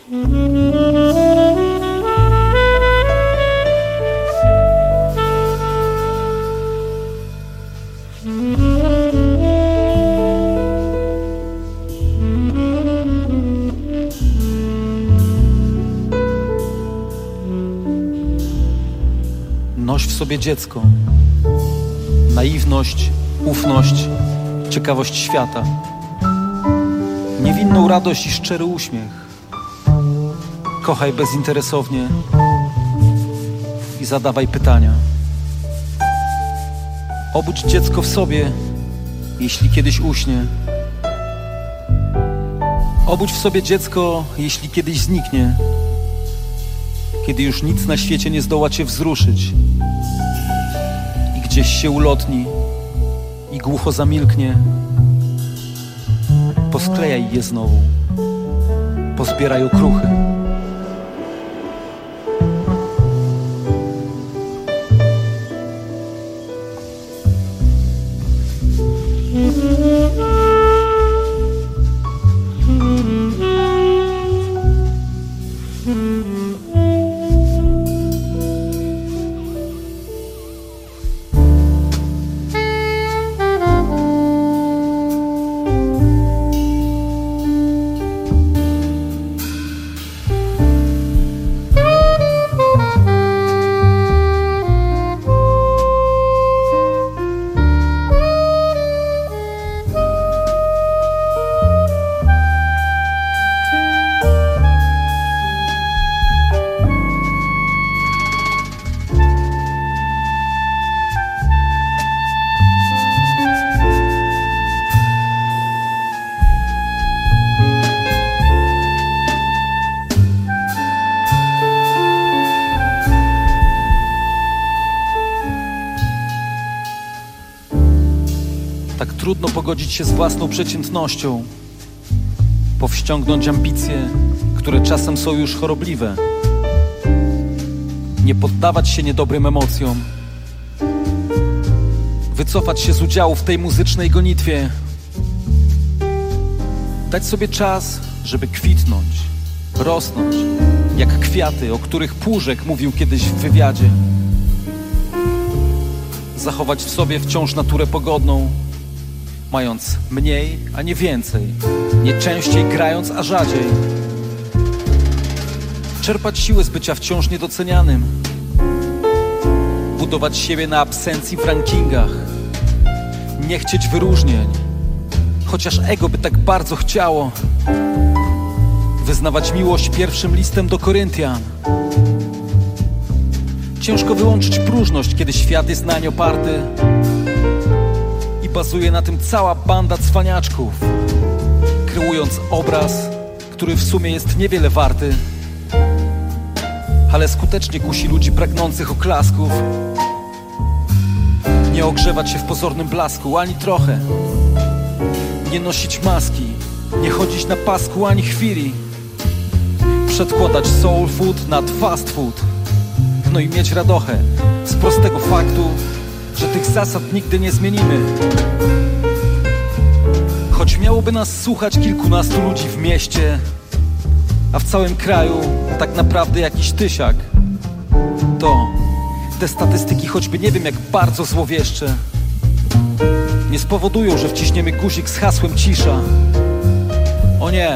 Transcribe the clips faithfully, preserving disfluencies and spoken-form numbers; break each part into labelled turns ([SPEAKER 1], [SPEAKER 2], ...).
[SPEAKER 1] Noś w sobie dziecko, naiwność, ufność, ciekawość świata, niewinną radość i szczery uśmiech. Kochaj bezinteresownie i zadawaj pytania. Obudź dziecko w sobie, jeśli kiedyś uśnie. Obudź w sobie dziecko, jeśli kiedyś zniknie, kiedy już nic na świecie nie zdoła cię wzruszyć i gdzieś się ulotni i głucho zamilknie. Posklejaj je znowu, pozbieraj okruchy. Trudno pogodzić się z własną przeciętnością, powściągnąć ambicje, które czasem są już chorobliwe, nie poddawać się niedobrym emocjom, wycofać się z udziału w tej muzycznej gonitwie, dać sobie czas, żeby kwitnąć, rosnąć, jak kwiaty, o których Płużek mówił kiedyś w wywiadzie, zachować w sobie wciąż naturę pogodną, mając mniej, a nie więcej, nie częściej grając, a rzadziej. Czerpać siłę z bycia wciąż niedocenianym, budować siebie na absencji w rankingach, nie chcieć wyróżnień, chociaż ego by tak bardzo chciało, wyznawać miłość pierwszym listem do Koryntian. Ciężko wyłączyć próżność, kiedy świat jest nań oparty i bazuje na tym cała banda cwaniaczków, kreując obraz, który w sumie jest niewiele warty, ale skutecznie kusi ludzi pragnących oklasków. Nie ogrzewać się w pozornym blasku, ani trochę. Nie nosić maski, nie chodzić na pasku ani chwili. Przedkładać soul food nad fast food. No i mieć radochę z prostego faktu, że tych zasad nigdy nie zmienimy. Choć miałoby nas słuchać kilkunastu ludzi w mieście, a w całym kraju tak naprawdę jakiś tysiak, to te statystyki, choćby nie wiem jak bardzo złowieszcze, nie spowodują, że wciśniemy guzik z hasłem cisza. O nie.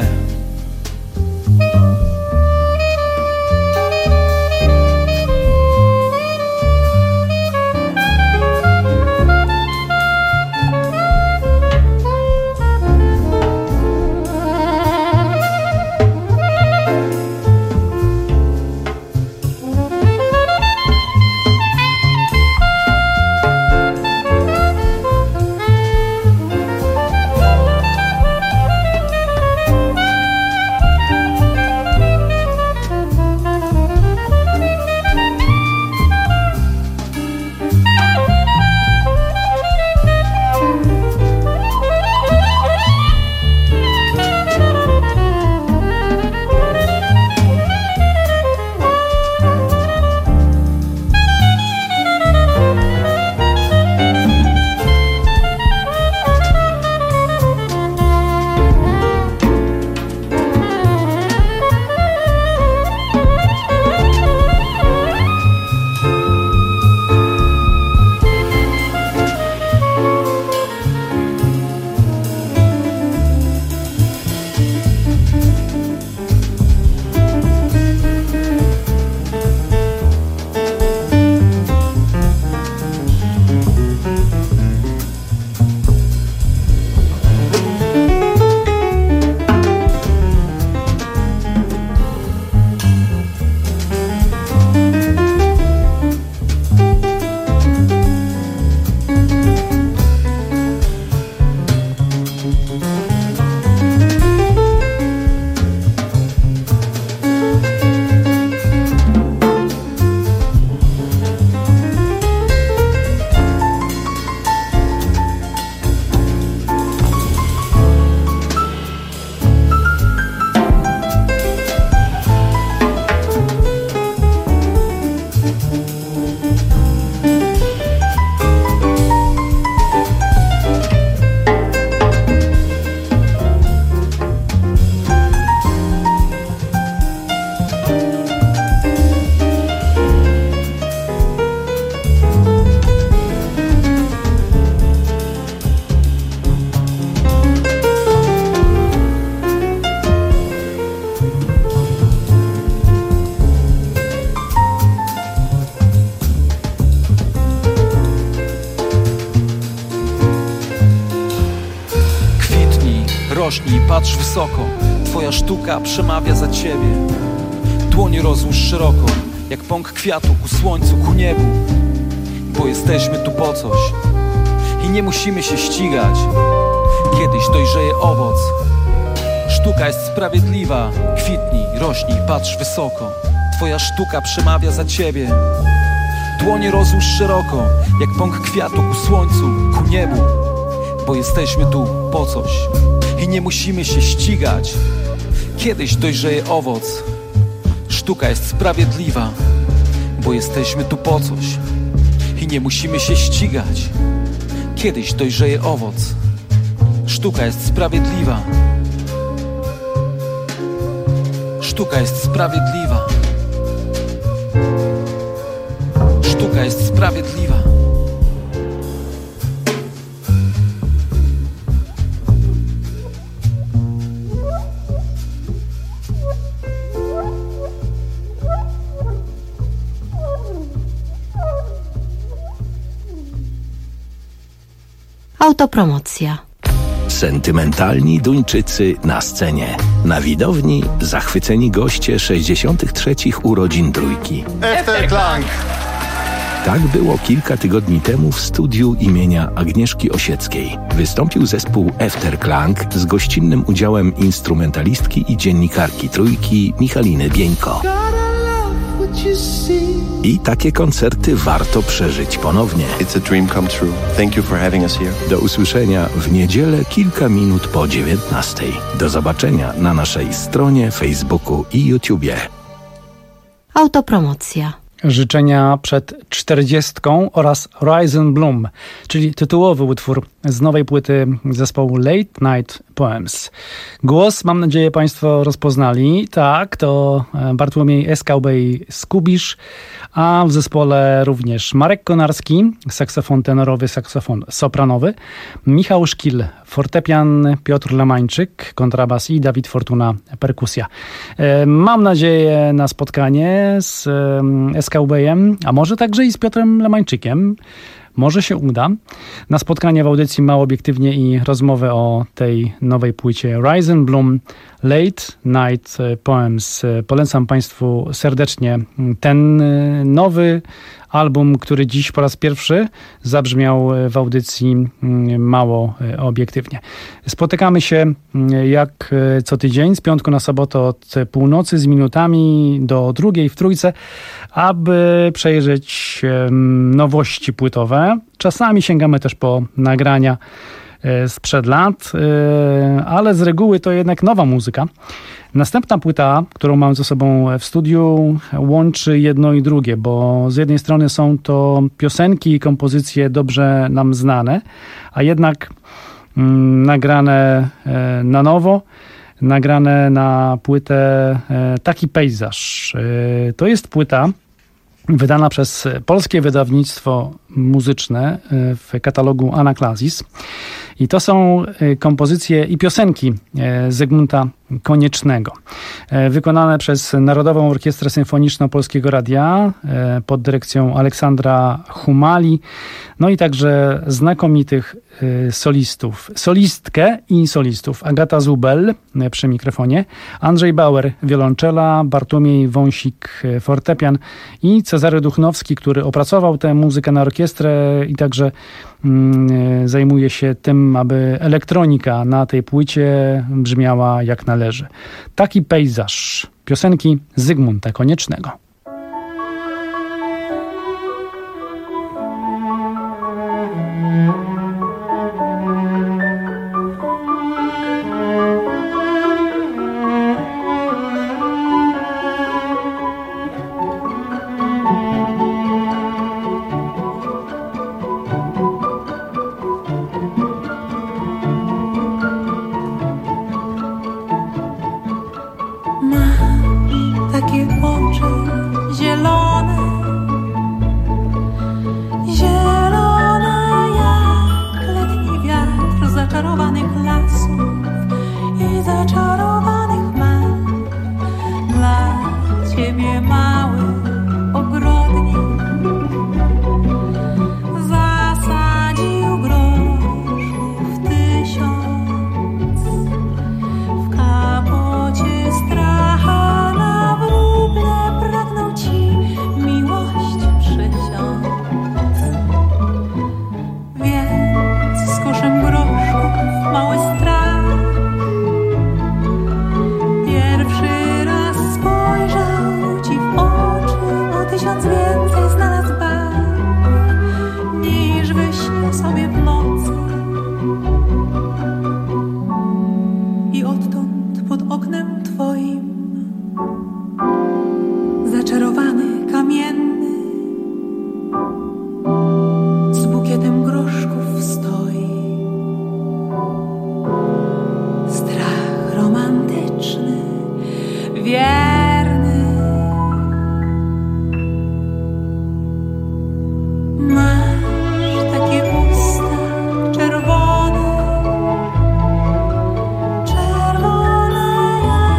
[SPEAKER 1] patrz wysoko, twoja sztuka przemawia za ciebie. Dłonie rozłóż szeroko, jak pąk kwiatu ku słońcu, ku niebu. Bo jesteśmy tu po coś i nie musimy się ścigać. Kiedyś dojrzeje owoc. Sztuka jest sprawiedliwa. Kwitnij, rośnij, patrz wysoko, twoja sztuka przemawia za ciebie. Dłonie rozłóż szeroko, jak pąk kwiatu ku słońcu, ku niebu. Bo jesteśmy tu po coś i nie musimy się ścigać. Kiedyś dojrzeje owoc. Sztuka jest sprawiedliwa. Bo jesteśmy tu po coś i nie musimy się ścigać. Kiedyś dojrzeje owoc. Sztuka jest sprawiedliwa. Sztuka jest sprawiedliwa. Sztuka jest sprawiedliwa.
[SPEAKER 2] Autopromocja.
[SPEAKER 3] Sentymentalni Duńczycy na scenie. Na widowni zachwyceni goście sześćdziesiątych trzecich urodzin Trójki.
[SPEAKER 4] Efterklang!
[SPEAKER 3] Tak było kilka tygodni temu w studiu imienia Agnieszki Osieckiej. Wystąpił zespół Efterklang z gościnnym udziałem instrumentalistki i dziennikarki Trójki Michaliny Bieńko. I takie koncerty warto przeżyć ponownie.
[SPEAKER 4] It's a dream come true. Thank you for having us here.
[SPEAKER 3] Do usłyszenia w niedzielę kilka minut po dziewiętnastej. Do zobaczenia na naszej stronie, Facebooku i YouTubie.
[SPEAKER 2] Autopromocja.
[SPEAKER 5] Życzenia przed czterdziestką oraz Rise and Bloom, czyli tytułowy utwór z nowej płyty zespołu Late Night Poems. Głos, mam nadzieję, Państwo rozpoznali. Tak, to Bartłomiej Eskałbej Skubisz, a w zespole również Marek Konarski, saksofon tenorowy, saksofon sopranowy, Michał Szkil, fortepian, Piotr Lemańczyk, kontrabas i Dawid Fortuna, perkusja. Mam nadzieję na spotkanie z Eskałbejem, a może także i z Piotrem Lemańczykiem. Może się uda. Na spotkanie w audycji Mało Obiektywnie i rozmowę o tej nowej płycie Rise and Bloom, Late Night Poems. Polecam Państwu serdecznie ten nowy album, który dziś po raz pierwszy zabrzmiał w audycji Mało Obiektywnie. Spotykamy się jak co tydzień, z piątku na sobotę od północy z minutami do drugiej w Trójce, aby przejrzeć nowości płytowe. Czasami sięgamy też po nagrania sprzed lat, ale z reguły to jednak nowa muzyka. Następna płyta, którą mam ze sobą w studiu, łączy jedno i drugie, bo z jednej strony są to piosenki i kompozycje dobrze nam znane, a jednak mm, nagrane e, na nowo, nagrane na płytę e, Taki pejzaż. E, to jest płyta wydana przez polskie wydawnictwo muzyczne w katalogu Anaklazis. I to są kompozycje i piosenki Zygmunta Koniecznego, wykonane przez Narodową Orkiestrę Symfoniczną Polskiego Radia pod dyrekcją Aleksandra Humali, no i także znakomitych solistów, solistkę i solistów. Agata Zubel przy mikrofonie, Andrzej Bauer wiolonczela, Bartłomiej Wąsik fortepian i Cezary Duchnowski, który opracował tę muzykę na orkiestrę i także mm, zajmuje się tym, aby elektronika na tej płycie brzmiała jak należy. Taki pejzaż. Piosenki Zygmunta Koniecznego.
[SPEAKER 6] Masz takie oczy
[SPEAKER 2] pod oknem twoim, zaczarowany, kamienny, z bukietem groszków stoi. Strach romantyczny, wierny. Masz takie usta czerwone, czerwone jak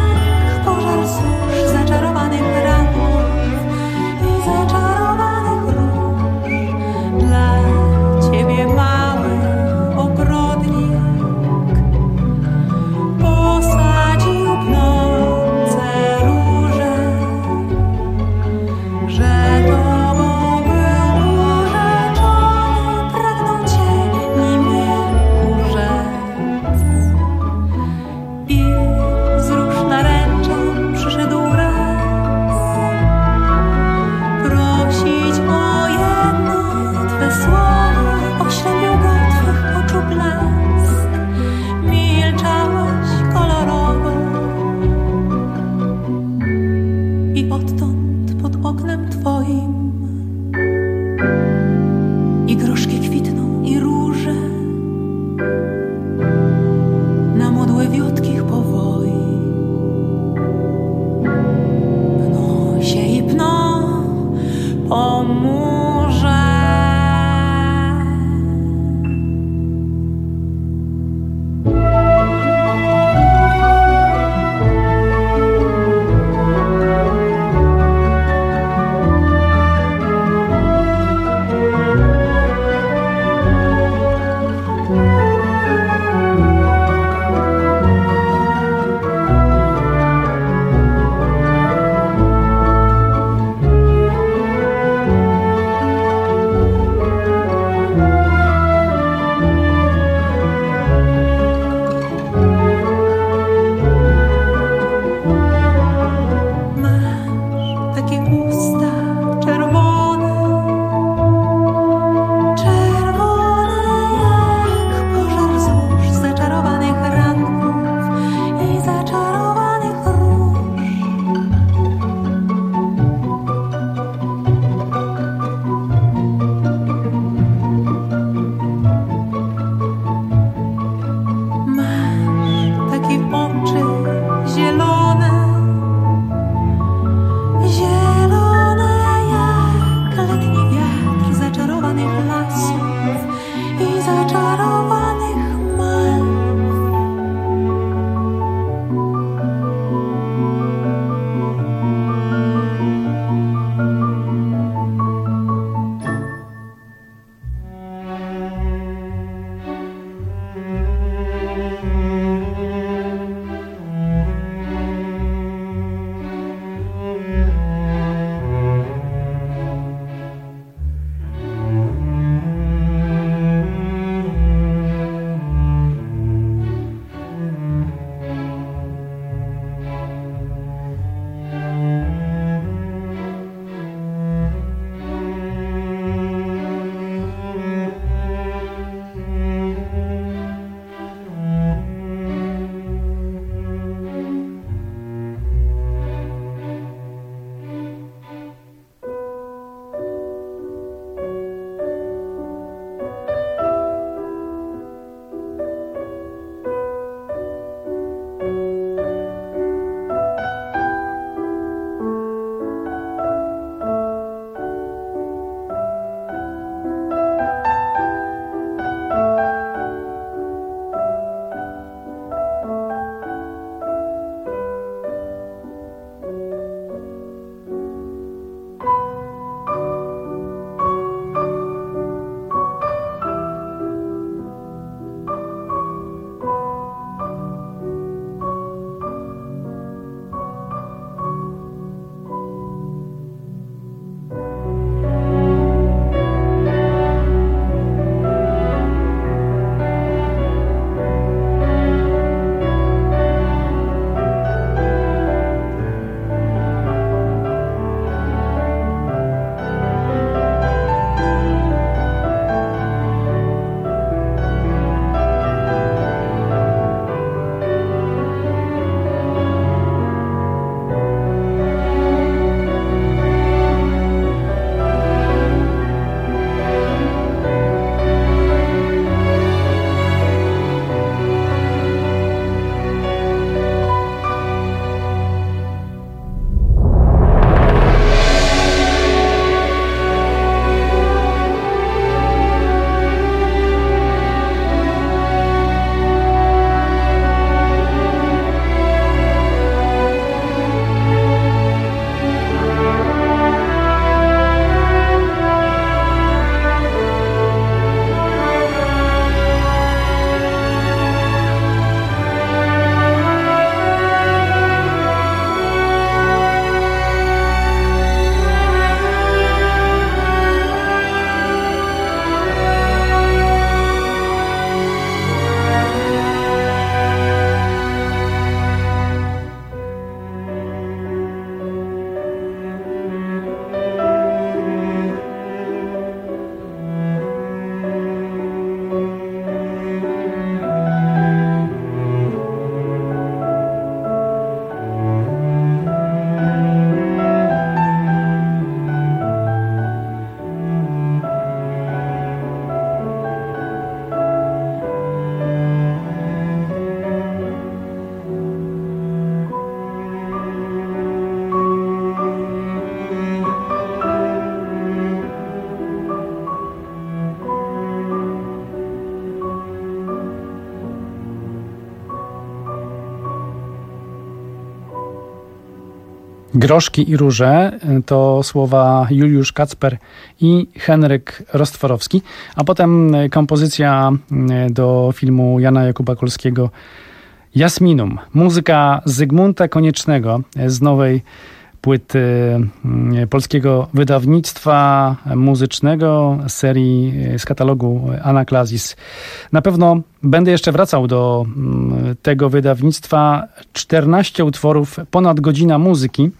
[SPEAKER 5] Groszki i róże to słowa Juliusz Kacper i Henryk Rostworowski, a potem kompozycja do filmu Jana Jakuba Kolskiego Jasminum. Muzyka Zygmunta Koniecznego z nowej płyty polskiego wydawnictwa muzycznego serii z katalogu Anaklazis. Na pewno będę jeszcze wracał do tego wydawnictwa. czternaście utworów, ponad godzina muzyki.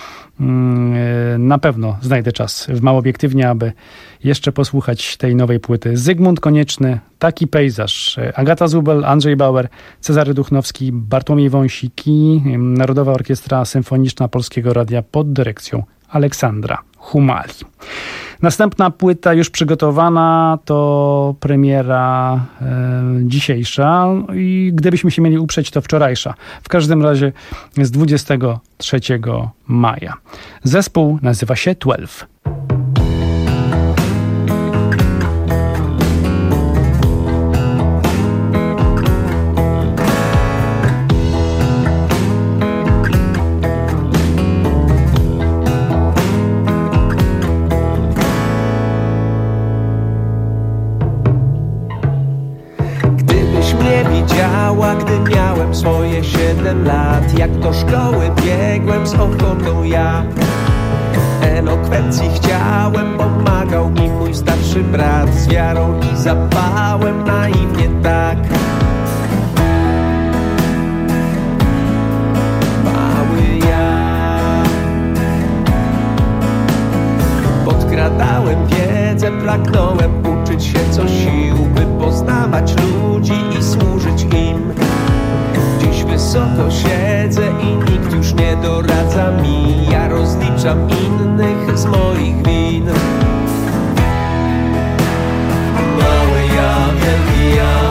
[SPEAKER 5] Na pewno znajdę czas w Małobiektywnie, aby jeszcze posłuchać tej nowej płyty. Zygmunt Konieczny, Taki pejzaż, Agata Zubel, Andrzej Bauer, Cezary Duchnowski, Bartłomiej Wąsik i Narodowa Orkiestra Symfoniczna Polskiego Radia pod dyrekcją Aleksandra Humali. Następna płyta już przygotowana to premiera e, dzisiejsza i gdybyśmy się mieli uprzeć, to wczorajsza. W każdym razie z dwudziestego trzeciego maja. Zespół nazywa się Twelve.
[SPEAKER 6] Gdy miałem swoje siedem lat, jak do szkoły biegłem z ochotą ja. Elokwencji chciałem, pomagał mi mój starszy brat. Z wiarą i zapałem, naiwnie tak. Mały ja podkradałem wiedzę, pragnąłem uczyć się co sił, by poznawać ludzi i służyć im. Dziś wysoko siedzę i nikt już nie doradza mi. Ja rozliczam innych z moich win. Mały ja, wielki ja.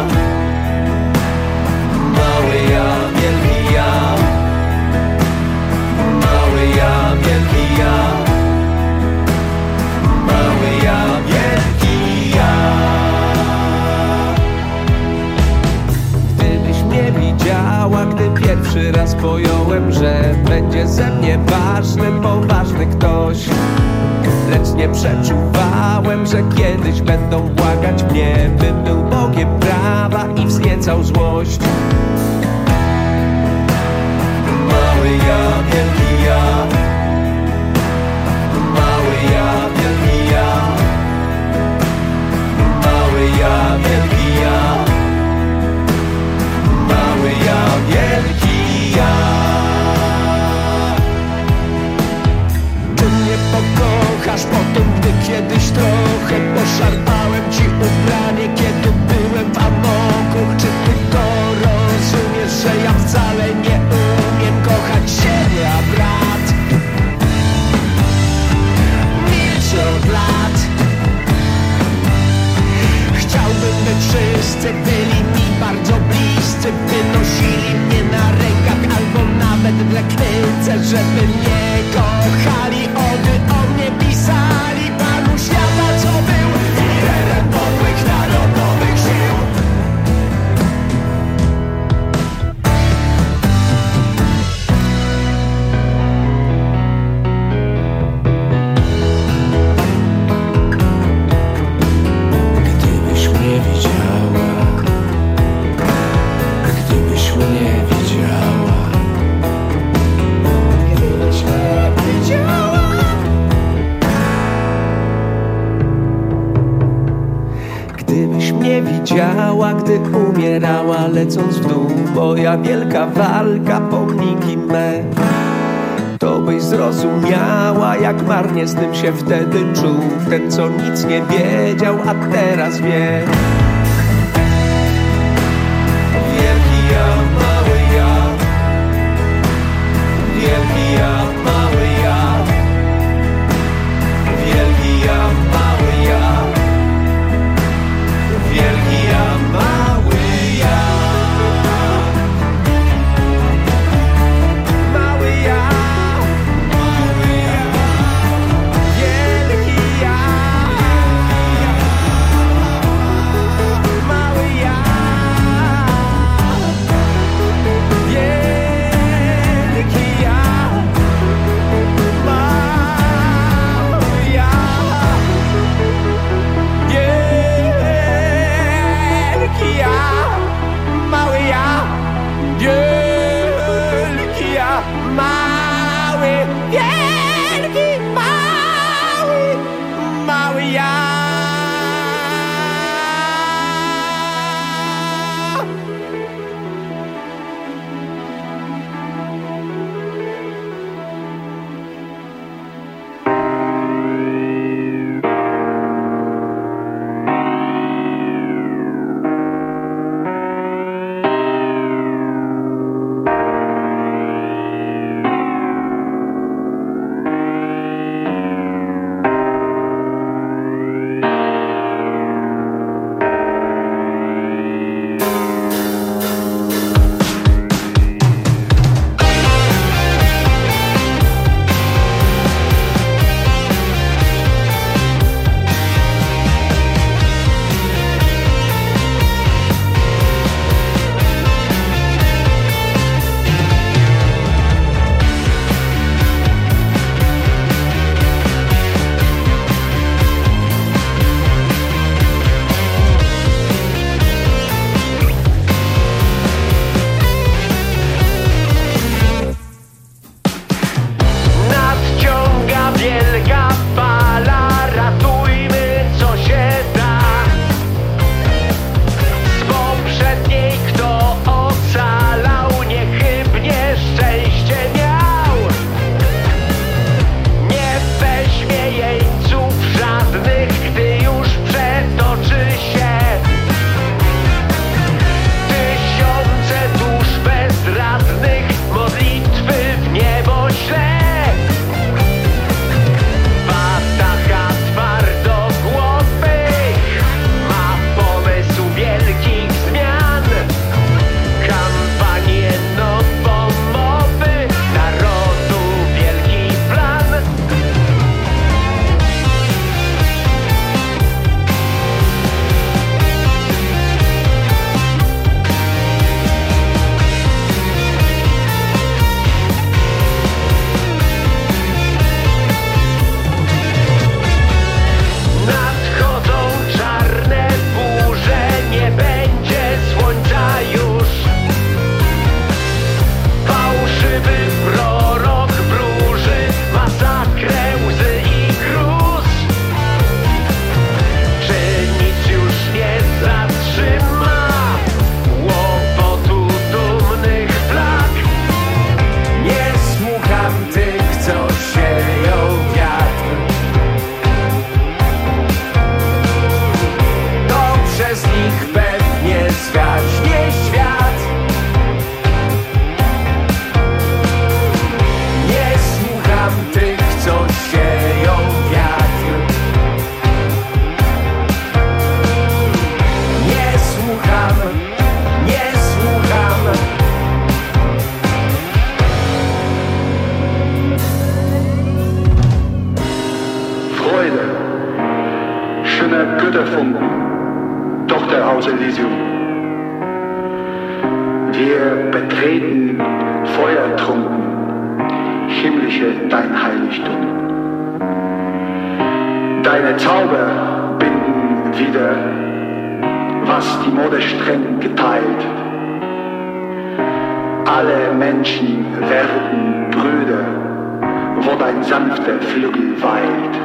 [SPEAKER 6] Mały ja, wielki ja. Mały ja, wielki ja. Mały ja, wielki ja. Gdybyś mnie widziała, gdy pierwszy raz pojąłem, że będzie ze mnie ważny, poważny ktoś. Lecz nie przeczuwałem, że kiedyś będą błagać mnie, bym był Bogiem prawa i wzniecał złość. Mały ja, wielki ja. Mały ja, wielki ja. Mały ja, wielki ja. Mały ja, wielki ja. Czy mnie pokochasz po tym, gdy kiedyś trochę poszarpałem ci ubranie, kiedy byłem w amoku? Czy ty to rozumiesz, że ja wcale nie umiem kochać siebie, a brat milczy od lat. Chciałbym, by wszyscy byli mi bardzo bliscy, wynosili mnie na rękach albo nawet w lektyce, żeby mnie kochali, ody o mnie pisali. Panu świata, co był liderem podłych narodowych sił. Gdybyś mnie widziała, gdybyś mnie widziała, gdybyś mnie widziała. Gdybyś mnie widziała, gdy umierała, lecąc w dół, moja wielka walka, pomniki me, to byś zrozumiała, jak marnie z tym się wtedy czuł. Ten, co nic nie wiedział, a teraz wie. Wielki ja, mały ja. Wielki ja, mały ja. Wielki ja, mały ja. Wielki ja, mały ja. Mały ja. Mały ja. Wielki ja.
[SPEAKER 7] Unterfunken, Tochterhaus Elysium. Wir betreten feuertrunken, himmlische dein Heiligtum. Deine Zauber binden wieder, was die Mode streng geteilt. Alle Menschen werden Brüder, wo dein sanfter Flügel weilt.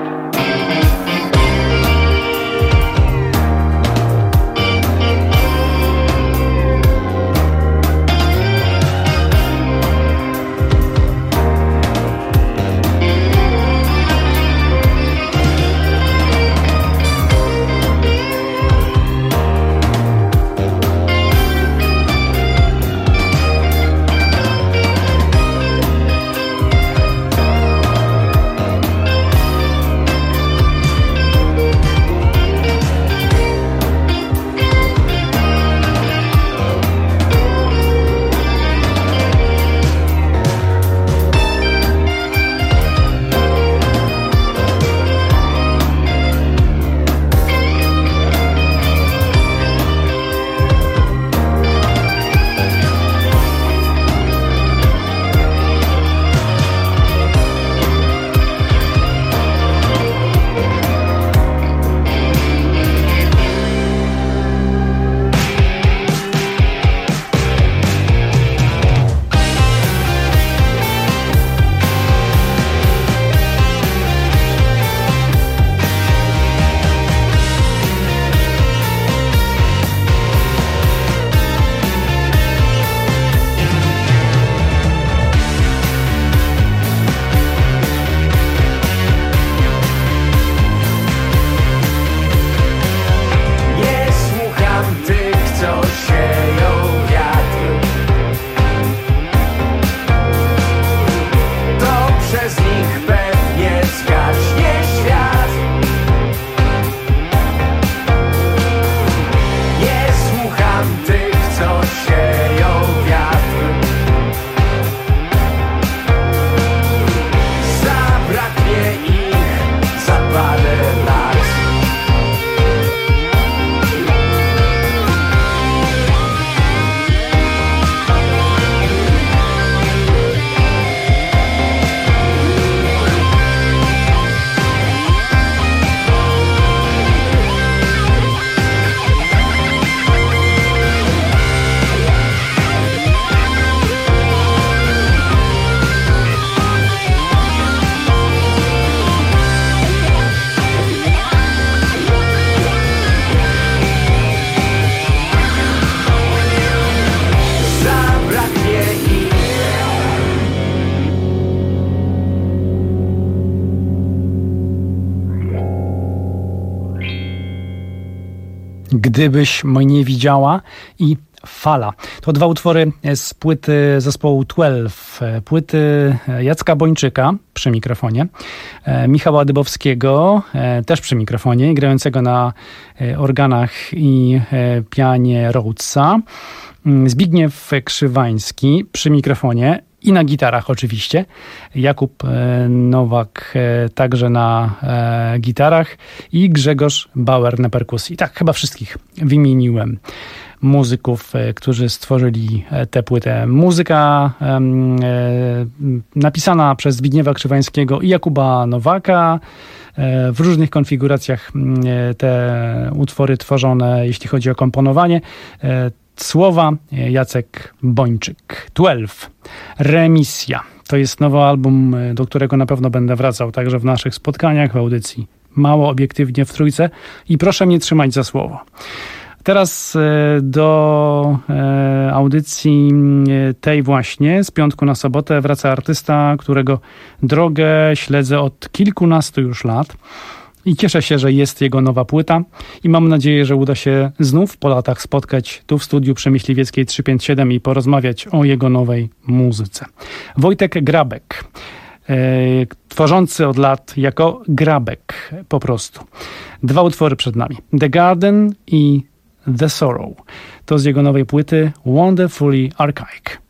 [SPEAKER 5] Gdybyś mnie widziała i Fala. To dwa utwory z płyty zespołu dwanaście, płyty Jacka Bończyka przy mikrofonie, Michała Dybowskiego też przy mikrofonie, grającego na organach i pianie Rhodesa, Zbigniew Krzywański przy mikrofonie i na gitarach oczywiście, Jakub Nowak także na e, gitarach i Grzegorz Bauer na perkusji. Tak, chyba wszystkich wymieniłem muzyków, e, którzy stworzyli tę płytę. Muzyka e, napisana przez Zbigniewa Krzywańskiego i Jakuba Nowaka, e, w różnych konfiguracjach e, te utwory tworzone, jeśli chodzi o komponowanie. E, Słowa Jacek Bończyk. dwanaście. Remisja. To jest nowy album, do którego na pewno będę wracał także w naszych spotkaniach, w audycji Mało Obiektywnie w Trójce i proszę mnie trzymać za słowo. Teraz do audycji tej właśnie z piątku na sobotę wraca artysta, którego drogę śledzę od kilkunastu już lat. I cieszę się, że jest jego nowa płyta i mam nadzieję, że uda się znów po latach spotkać tu w studiu przy Myśliwieckiej trzysta pięćdziesiąt siedem i porozmawiać o jego nowej muzyce. Wojtek Grabek, e, tworzący od lat jako Grabek po prostu. Dwa utwory przed nami. The Garden i The Sorrow. To z jego nowej płyty Wonderfully Archaic.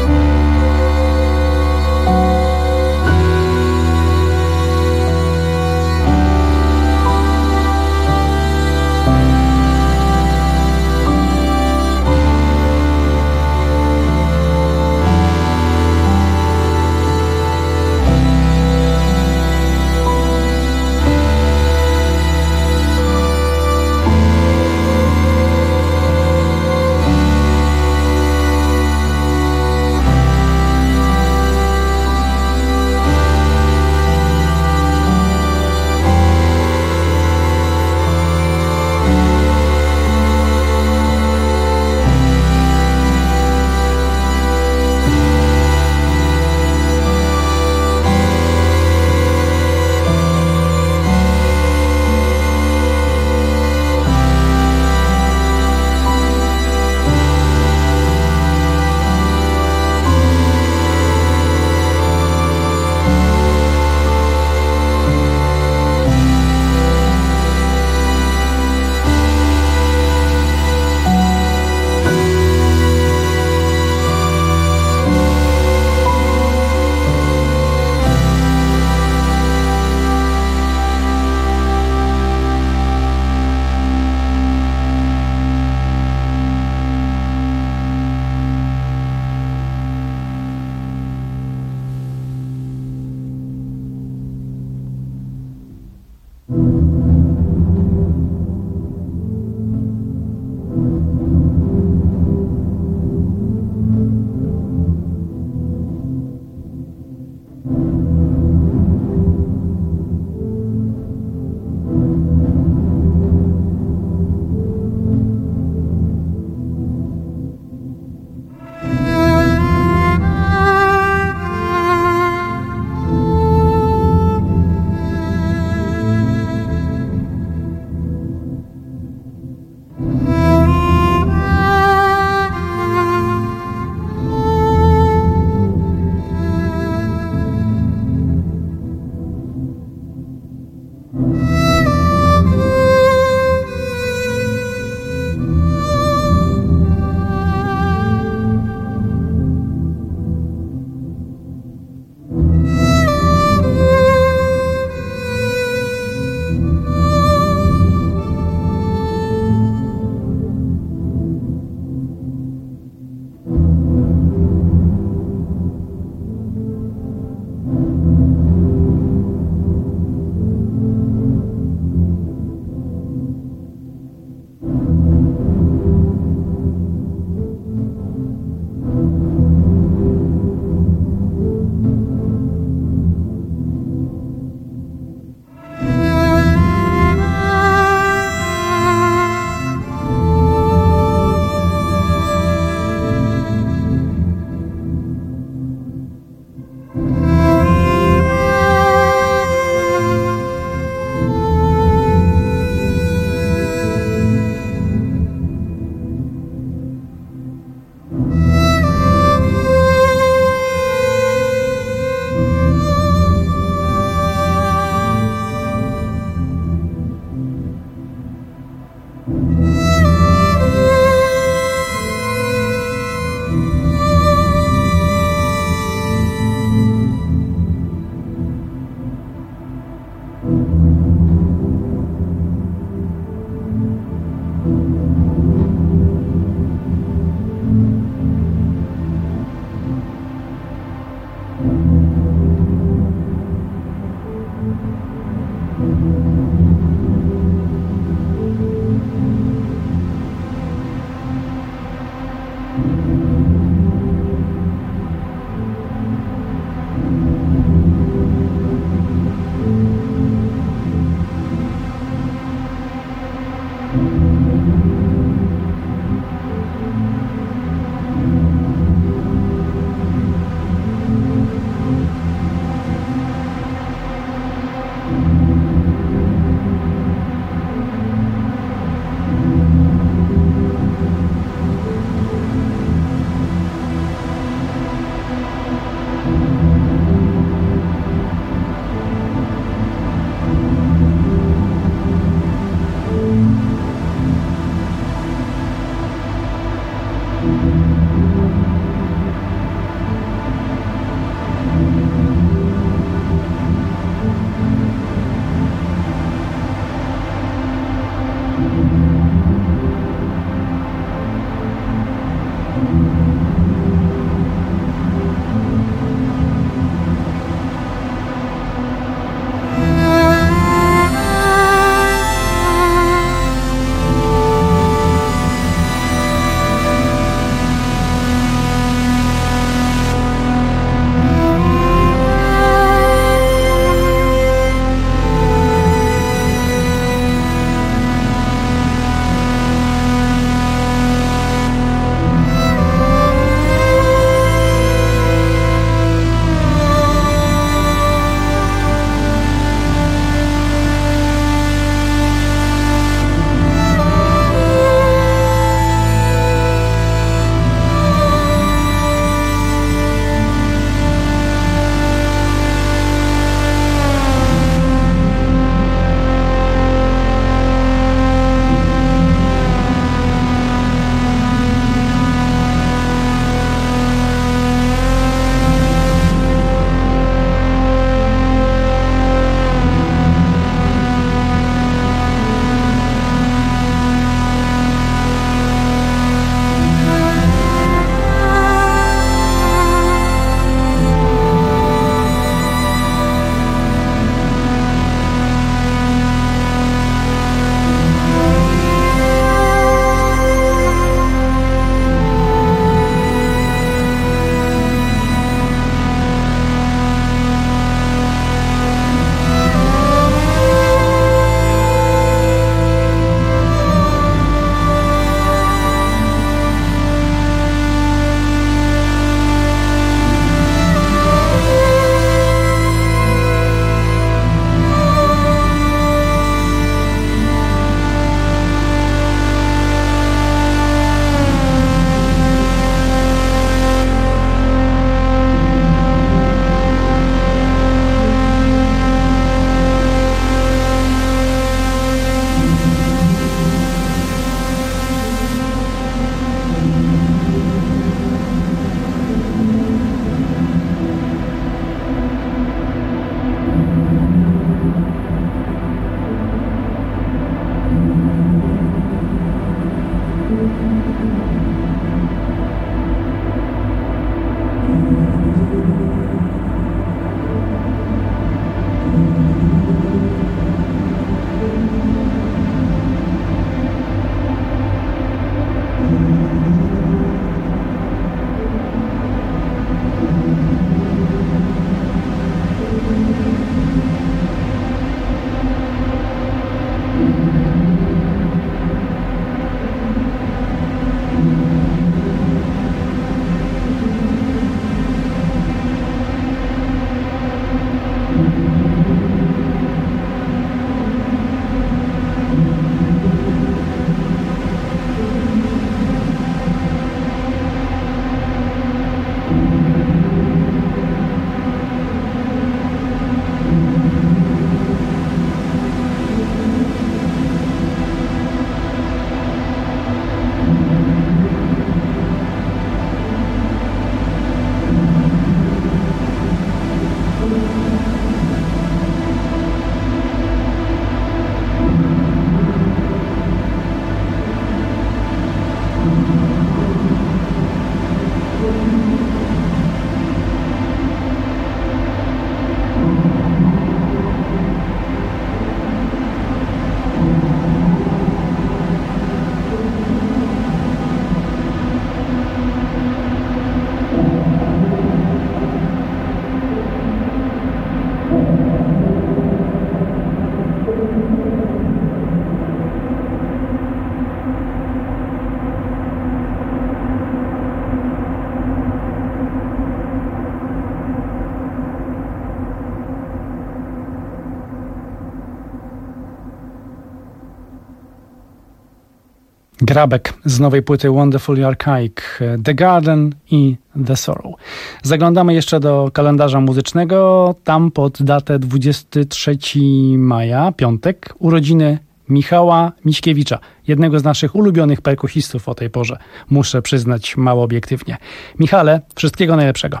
[SPEAKER 5] Grabek z nowej płyty Wonderfully Archaic, The Garden i The Sorrow. Zaglądamy jeszcze do kalendarza muzycznego. Tam pod datę dwudziestego trzeciego maja, piątek, urodziny Michała Miśkiewicza, jednego z naszych ulubionych perkusistów o tej porze. Muszę przyznać mało obiektywnie. Michale, wszystkiego najlepszego.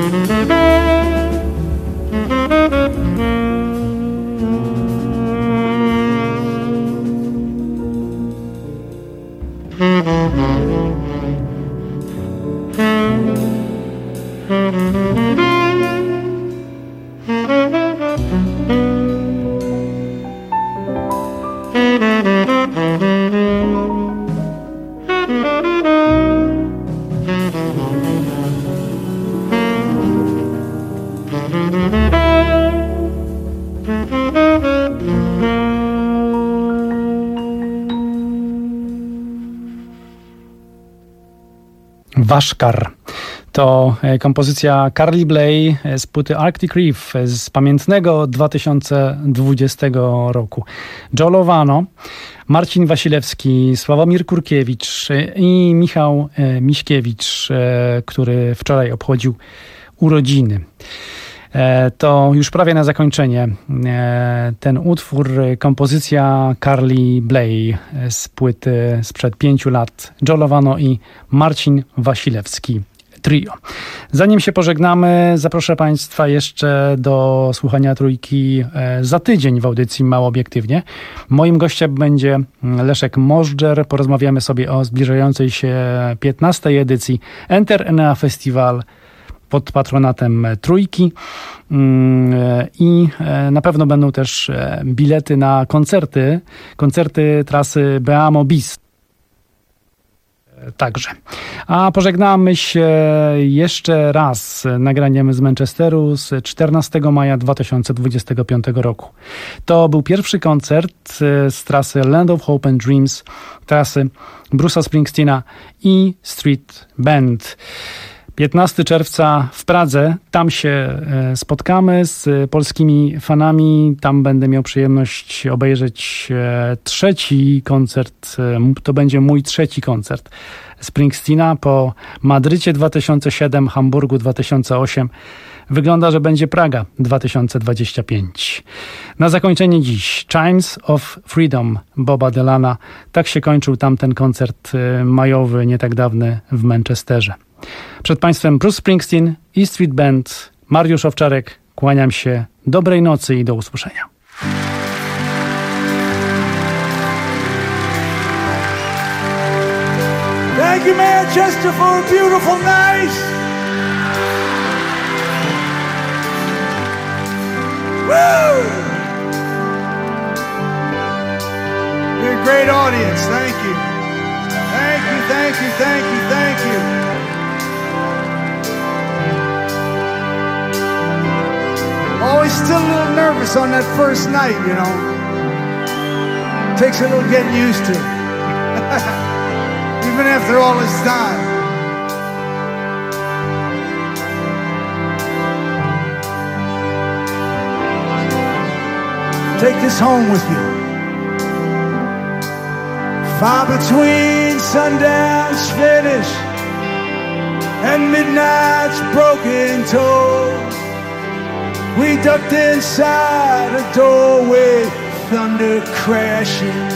[SPEAKER 5] Waszkar. To kompozycja Carly Bley z płyty Arctic Reef z pamiętnego dwa tysiące dwudziestego roku. Joe Lovano, Marcin Wasilewski, Sławomir Kurkiewicz i Michał Miśkiewicz, który wczoraj obchodził urodziny. To już prawie na zakończenie ten utwór, kompozycja Carly Bley z płyty sprzed pięciu lat. Joe Lovano i Marcin Wasilewski Trio. Zanim się pożegnamy, zaproszę Państwa jeszcze do słuchania Trójki za tydzień w audycji Mało Obiektywnie. Moim gościem będzie Leszek Możdżer. Porozmawiamy sobie o zbliżającej się piętnastej edycji Enter Enea Festival pod patronatem Trójki i na pewno będą też bilety na koncerty, koncerty trasy Beamo Bis. Także. A pożegnamy się jeszcze raz nagraniem z Manchesteru z czternastego maja dwa tysiące dwudziestego piątego roku. To był pierwszy koncert z trasy Land of Hope and Dreams, trasy Bruce'a Springsteena i Street Band. piętnastego czerwca w Pradze, tam się spotkamy z polskimi fanami, tam będę miał przyjemność obejrzeć trzeci koncert, to będzie mój trzeci koncert Springsteena po Madrycie dwa tysiące siedem, Hamburgu dwa tysiące osiem. Wygląda, że będzie Praga dwa tysiące dwadzieścia pięć. Na zakończenie dziś Chimes of Freedom Boba Dylana. Tak się kończył tamten koncert majowy, nie tak dawny w Manchesterze. Przed Państwem Bruce Springsteen i Street Band, Mariusz Owczarek. Kłaniam się. Dobrej nocy i do usłyszenia.
[SPEAKER 8] Thank you, Manchester, for a beautiful night. Woo! You're a great audience. Thank you. Thank you, thank you, thank you, thank you. Always still a little nervous on that first night, you know. Takes a little getting used to. Even after all this time. Take this home with you. Far between sundown's finish and midnight's broken toll, we ducked inside a doorway, thunder crashing,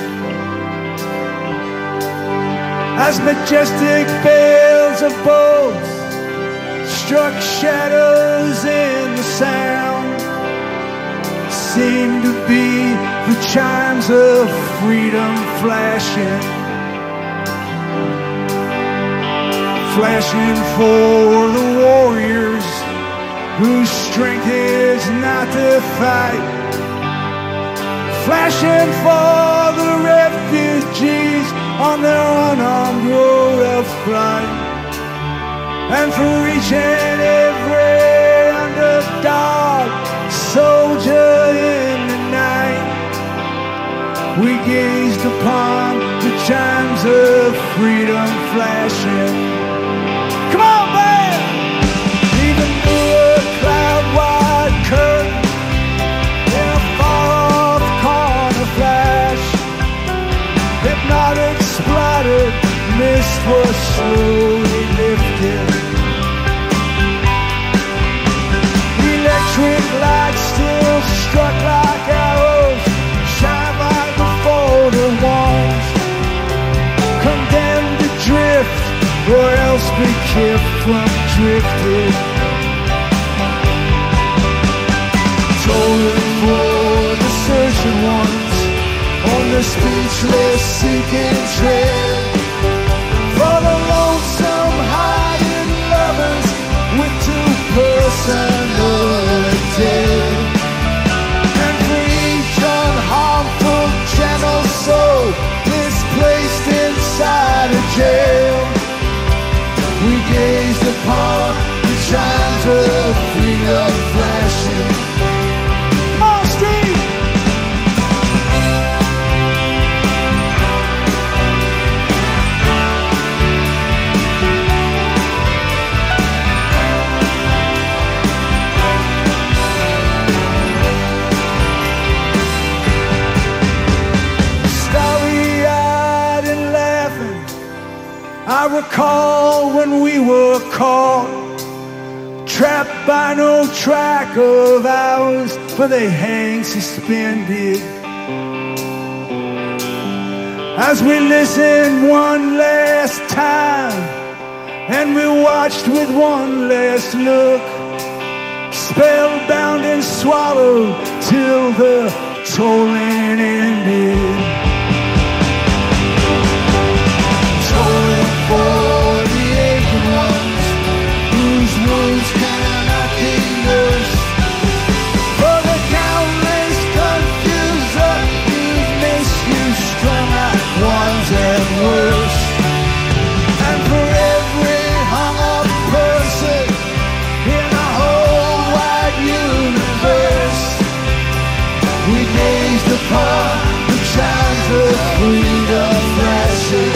[SPEAKER 8] as majestic bells of boats struck shadows in the sound. Seemed to be the chimes of freedom flashing, flashing for the warriors whose strength is not to fight, flashing for the refugees on their unarmed road of flight, and for each and every underdog soldier in the night. We gazed upon the chimes of freedom flashing. Come on, man! Even through a cloud-wide curtain in a far-off corner flash, hypnotic splattered mist was slowly lifted. Electric lights still struck like arrows, shine right before the ones condemned to drift, or else be kept from drifting.
[SPEAKER 9] a speechless seeking trail for the lonesome hiding lovers with two personality, and for each unharmful gentle soul displaced inside a jail, we gazed upon the chimes of freedom flashing. On street! Starry-eyed and laughing, I recall when we were caught, trapped by no track of ours, for they hang suspended. As we listened one last time, and we watched with one last look, spellbound and swallowed till the tolling ended. Tolling for the aching ones whose wounds cannot be nursed, for the countless confused, abused, misused, strung out ones and worse, and for every hung-up person in the whole wide universe, we gazed upon the chimes of freedom flashing.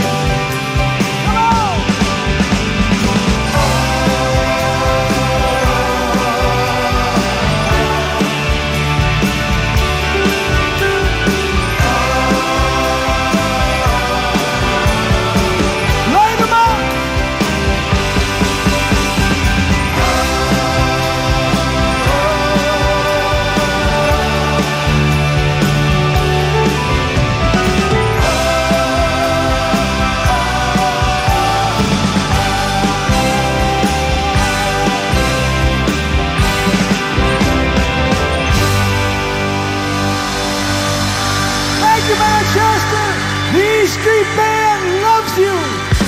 [SPEAKER 9] Manchester, the E Street Band loves you.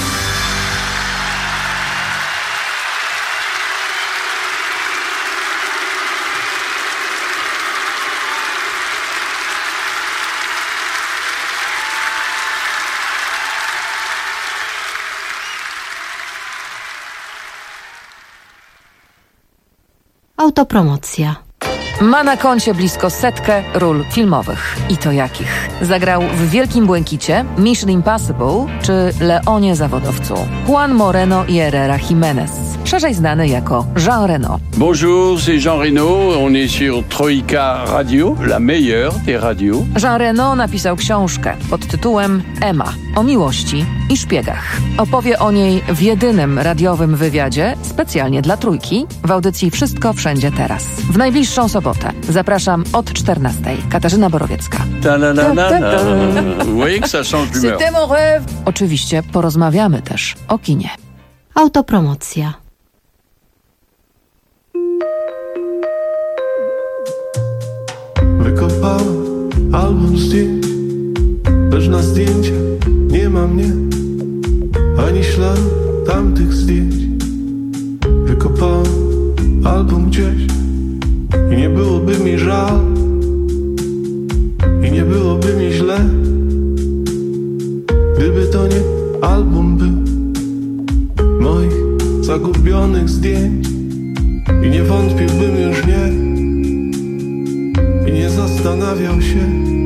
[SPEAKER 10] Autopromocja.
[SPEAKER 11] Ma na koncie blisko setkę ról filmowych. I to jakich? Zagrał w Wielkim Błękicie, Mission Impossible czy Leonie Zawodowcu. Juan Moreno y Herrera Jiménez, szerzej znany jako Jean Reno.
[SPEAKER 12] Bonjour, c'est Jean Reno. On est sur Troika Radio, la meilleure des radios.
[SPEAKER 11] Jean Reno napisał książkę pod tytułem Emma o miłości i szpiegach. Opowie o niej w jedynym radiowym wywiadzie specjalnie dla Trójki w audycji Wszystko Wszędzie Teraz. W najbliższą sobotę. Zapraszam od czternastej. Katarzyna Borowiecka. Oczywiście porozmawiamy też o kinie.
[SPEAKER 10] Autopromocja.
[SPEAKER 9] Wykopałem album zdjęć, lecz na zdjęciach nie ma mnie, ani śladu tamtych zdjęć. Wykopałem album gdzieś i nie byłoby mi żal, i nie byłoby mi źle, gdyby to nie album był moich zagubionych zdjęć. I nie wątpiłbym już nie, i nie zastanawiał się,